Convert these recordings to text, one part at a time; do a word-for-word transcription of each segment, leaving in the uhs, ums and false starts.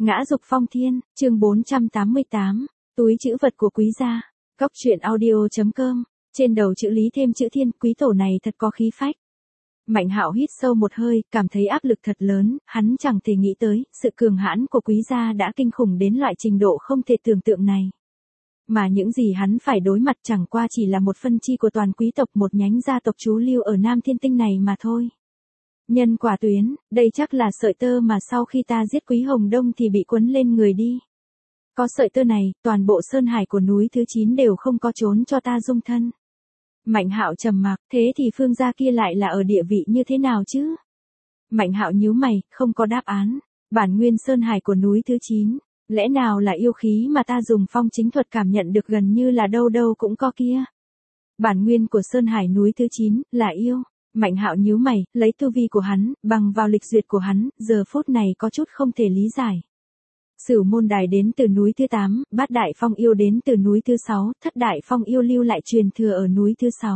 Ngã dục phong thiên, chương bốn trăm tám mươi tám, túi trữ vật của quý gia. Cóc truyện audio.com, trên đầu chữ lý thêm chữ thiên, quý tổ này thật có khí phách. Mạnh Hạo hít sâu một hơi, cảm thấy áp lực thật lớn, hắn chẳng thể nghĩ tới, sự cường hãn của quý gia đã kinh khủng đến loại trình độ không thể tưởng tượng này. Mà những gì hắn phải đối mặt chẳng qua chỉ là một phân chi của toàn quý tộc, một nhánh gia tộc chú lưu ở Nam Thiên Tinh này mà thôi. Nhân quả tuyến, đây chắc là sợi tơ mà sau khi ta giết Quý Hồng Đông thì bị quấn lên người đi. Có sợi tơ này, toàn bộ sơn hải của núi thứ chín đều không có trốn cho ta dung thân. Mạnh Hạo trầm mặc, thế thì phương gia kia lại là ở địa vị như thế nào chứ? Mạnh Hạo nhíu mày, không có đáp án. Bản nguyên sơn hải của núi thứ chín, lẽ nào là yêu khí mà ta dùng phong chính thuật cảm nhận được gần như là đâu đâu cũng có kia. Bản nguyên của sơn hải núi thứ chín, là yêu. Mạnh Hạo nhíu mày, lấy tu vi của hắn, bằng vào lịch duyệt của hắn, giờ phút này có chút không thể lý giải. Sửu môn đài đến từ núi thứ tám, bát đại phong yêu đến từ núi thứ sáu, thất đại phong yêu lưu lại truyền thừa ở núi thứ sáu.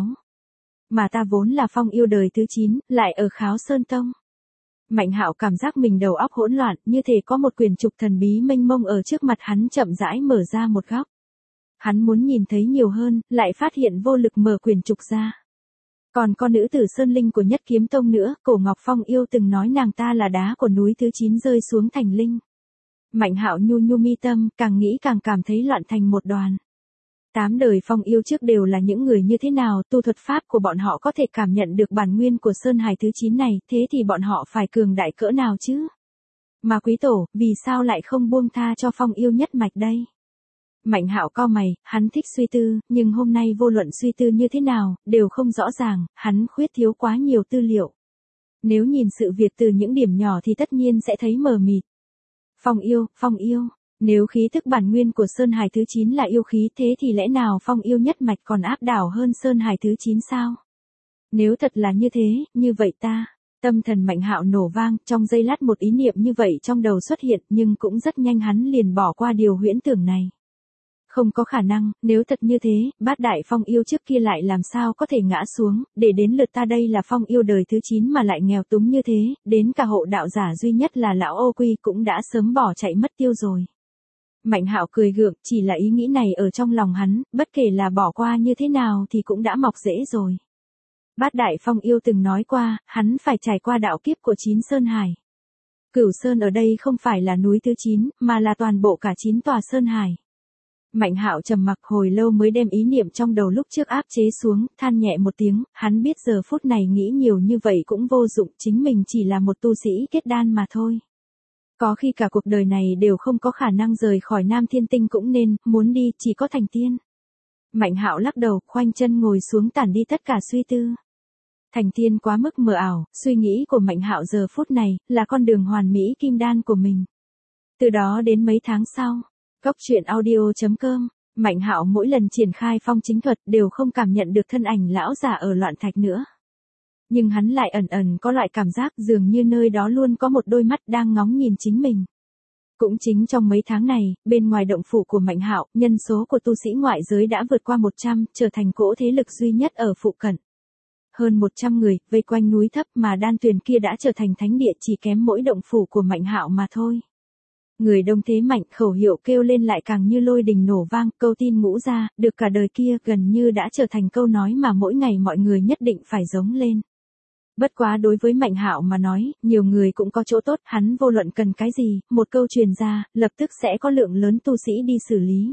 Mà ta vốn là phong yêu đời thứ chín, lại ở Kháo Sơn Tông. Mạnh Hạo cảm giác mình đầu óc hỗn loạn, như thể có một quyển trục thần bí mênh mông ở trước mặt hắn chậm rãi mở ra một góc. Hắn muốn nhìn thấy nhiều hơn, lại phát hiện vô lực mở quyển trục ra. Còn con nữ tử Sơn Linh của Nhất Kiếm Tông nữa, Cổ Ngọc Phong yêu từng nói nàng ta là đá của núi thứ chín rơi xuống thành linh. Mạnh Hạo nhu nhu mi tâm, càng nghĩ càng cảm thấy loạn thành một đoàn. Tám đời phong yêu trước đều là những người như thế nào, tu thuật pháp của bọn họ có thể cảm nhận được bản nguyên của Sơn Hải thứ chín này, thế thì bọn họ phải cường đại cỡ nào chứ? Mà quý tổ, vì sao lại không buông tha cho phong yêu nhất mạch đây? Mạnh Hạo cau mày, hắn thích suy tư, nhưng hôm nay vô luận suy tư như thế nào, đều không rõ ràng, hắn khuyết thiếu quá nhiều tư liệu. Nếu nhìn sự việc từ những điểm nhỏ thì tất nhiên sẽ thấy mờ mịt. Phong yêu, phong yêu, nếu khí thức bản nguyên của Sơn Hải thứ chín là yêu khí, thế thì lẽ nào phong yêu nhất mạch còn áp đảo hơn Sơn Hải thứ chín sao? Nếu thật là như thế, như vậy ta... Tâm thần Mạnh Hạo nổ vang, trong giây lát một ý niệm như vậy trong đầu xuất hiện, nhưng cũng rất nhanh hắn liền bỏ qua điều huyễn tưởng này. Không có khả năng, nếu thật như thế, bát đại phong yêu trước kia lại làm sao có thể ngã xuống, để đến lượt ta đây là phong yêu đời thứ chín mà lại nghèo túng như thế, đến cả hộ đạo giả duy nhất là lão Ô Quy cũng đã sớm bỏ chạy mất tiêu rồi. Mạnh Hạo cười gượng, chỉ là ý nghĩ này ở trong lòng hắn, bất kể là bỏ qua như thế nào thì cũng đã mọc rễ rồi. Bát đại phong yêu từng nói qua, hắn phải trải qua đạo kiếp của chín sơn hải. Cửu Sơn ở đây không phải là núi thứ chín, mà là toàn bộ cả chín tòa sơn hải. Mạnh Hạo trầm mặc hồi lâu mới đem ý niệm trong đầu lúc trước áp chế xuống, than nhẹ một tiếng, hắn biết giờ phút này nghĩ nhiều như vậy cũng vô dụng, chính mình chỉ là một tu sĩ kết đan mà thôi. Có khi cả cuộc đời này đều không có khả năng rời khỏi Nam Thiên Tinh cũng nên, muốn đi chỉ có thành tiên. Mạnh Hạo lắc đầu, khoanh chân ngồi xuống tản đi tất cả suy tư. Thành tiên quá mức mờ ảo, suy nghĩ của Mạnh Hạo giờ phút này, là con đường hoàn mỹ kim đan của mình. Từ đó đến mấy tháng sau, Cóc truyện audio.com, Mạnh Hạo mỗi lần triển khai phong chính thuật đều không cảm nhận được thân ảnh lão giả ở loạn thạch nữa. Nhưng hắn lại ẩn ẩn có loại cảm giác dường như nơi đó luôn có một đôi mắt đang ngóng nhìn chính mình. Cũng chính trong mấy tháng này, bên ngoài động phủ của Mạnh Hạo, nhân số của tu sĩ ngoại giới đã vượt qua một trăm, trở thành cỗ thế lực duy nhất ở phụ cận. Hơn một trăm người, vây quanh núi thấp mà đan tuyền kia đã trở thành thánh địa, chỉ kém mỗi động phủ của Mạnh Hạo mà thôi. Người đông thế mạnh, khẩu hiệu kêu lên lại càng như lôi đình nổ vang, câu tin ngũ ra, được cả đời kia gần như đã trở thành câu nói mà mỗi ngày mọi người nhất định phải giống lên. Bất quá đối với Mạnh Hạo mà nói, nhiều người cũng có chỗ tốt, hắn vô luận cần cái gì, một câu truyền ra, lập tức sẽ có lượng lớn tu sĩ đi xử lý.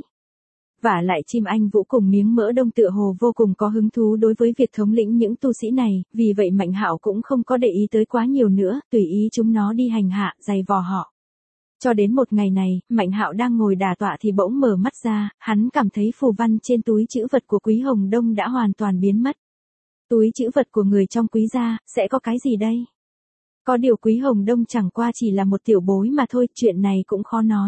Vả lại chim anh vũ cùng miếng mỡ đông tựa hồ vô cùng có hứng thú đối với việc thống lĩnh những tu sĩ này, vì vậy Mạnh Hạo cũng không có để ý tới quá nhiều nữa, tùy ý chúng nó đi hành hạ, giày vò họ. Cho đến một ngày này, Mạnh Hạo đang ngồi đả tọa thì bỗng mở mắt ra, hắn cảm thấy phù văn trên túi trữ vật của Quý Hồng Đông đã hoàn toàn biến mất. Túi trữ vật của người trong Quý gia, sẽ có cái gì đây? Có điều Quý Hồng Đông chẳng qua chỉ là một tiểu bối mà thôi, chuyện này cũng khó nói.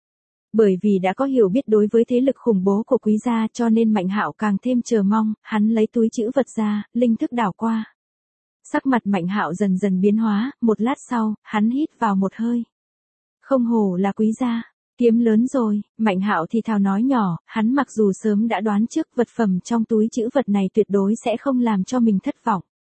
Bởi vì đã có hiểu biết đối với thế lực khủng bố của Quý gia cho nên Mạnh Hạo càng thêm chờ mong, hắn lấy túi trữ vật ra, linh thức đảo qua. Sắc mặt Mạnh Hạo dần dần biến hóa, một lát sau, hắn hít vào một hơi. Không hổ là Quý gia, kiếm lớn rồi, Mạnh Hạo thì thào nói nhỏ, hắn mặc dù sớm đã đoán trước vật phẩm trong túi trữ vật này tuyệt đối sẽ không làm cho mình thất vọng.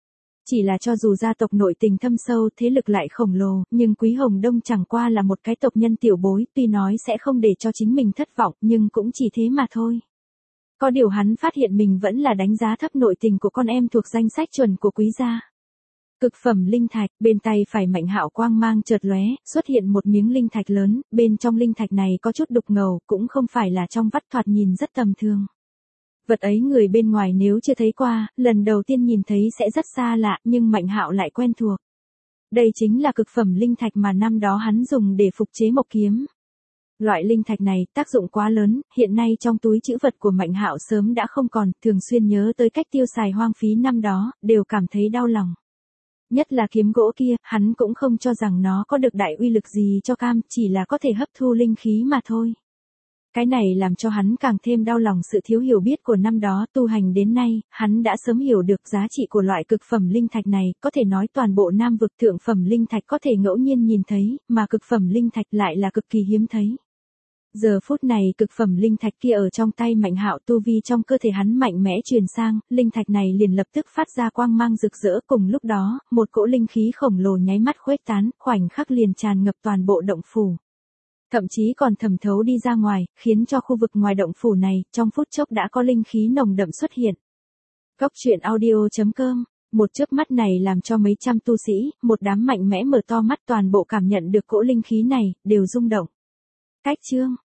Chỉ là cho dù gia tộc nội tình thâm sâu, thế lực lại khổng lồ, nhưng Quý Hồng Đông chẳng qua là một cái tộc nhân tiểu bối, tuy nói sẽ không để cho chính mình thất vọng, nhưng cũng chỉ thế mà thôi. Có điều hắn phát hiện mình vẫn là đánh giá thấp nội tình của con em thuộc danh sách chuẩn của Quý gia. Cực phẩm linh thạch, bên tay phải Mạnh Hạo quang mang chợt lóe, xuất hiện một miếng linh thạch lớn, bên trong linh thạch này có chút đục ngầu, cũng không phải là trong vắt, thoạt nhìn rất tầm thường. Vật ấy người bên ngoài nếu chưa thấy qua, lần đầu tiên nhìn thấy sẽ rất xa lạ, nhưng Mạnh Hạo lại quen thuộc. Đây chính là cực phẩm linh thạch mà năm đó hắn dùng để phục chế mộc kiếm. Loại linh thạch này tác dụng quá lớn, hiện nay trong túi trữ vật của Mạnh Hạo sớm đã không còn, thường xuyên nhớ tới cách tiêu xài hoang phí năm đó, đều cảm thấy đau lòng. Nhất là kiếm gỗ kia, hắn cũng không cho rằng nó có được đại uy lực gì cho cam, chỉ là có thể hấp thu linh khí mà thôi. Cái này làm cho hắn càng thêm đau lòng sự thiếu hiểu biết của năm đó, tu hành đến nay, hắn đã sớm hiểu được giá trị của loại cực phẩm linh thạch này, có thể nói toàn bộ Nam vực thượng phẩm linh thạch có thể ngẫu nhiên nhìn thấy, mà cực phẩm linh thạch lại là cực kỳ hiếm thấy. Giờ phút này cực phẩm linh thạch kia ở trong tay Mạnh Hạo, tu vi trong cơ thể hắn mạnh mẽ truyền sang, linh thạch này liền lập tức phát ra quang mang rực rỡ, cùng lúc đó, một cỗ linh khí khổng lồ nháy mắt khuếch tán, khoảnh khắc liền tràn ngập toàn bộ động phủ. Thậm chí còn thẩm thấu đi ra ngoài, khiến cho khu vực ngoài động phủ này, trong phút chốc đã có linh khí nồng đậm xuất hiện. Góc truyện audio chấm com, một chớp mắt này làm cho mấy trăm tu sĩ, một đám mạnh mẽ mở to mắt, toàn bộ cảm nhận được cỗ linh khí này, đều rung động. Cách chương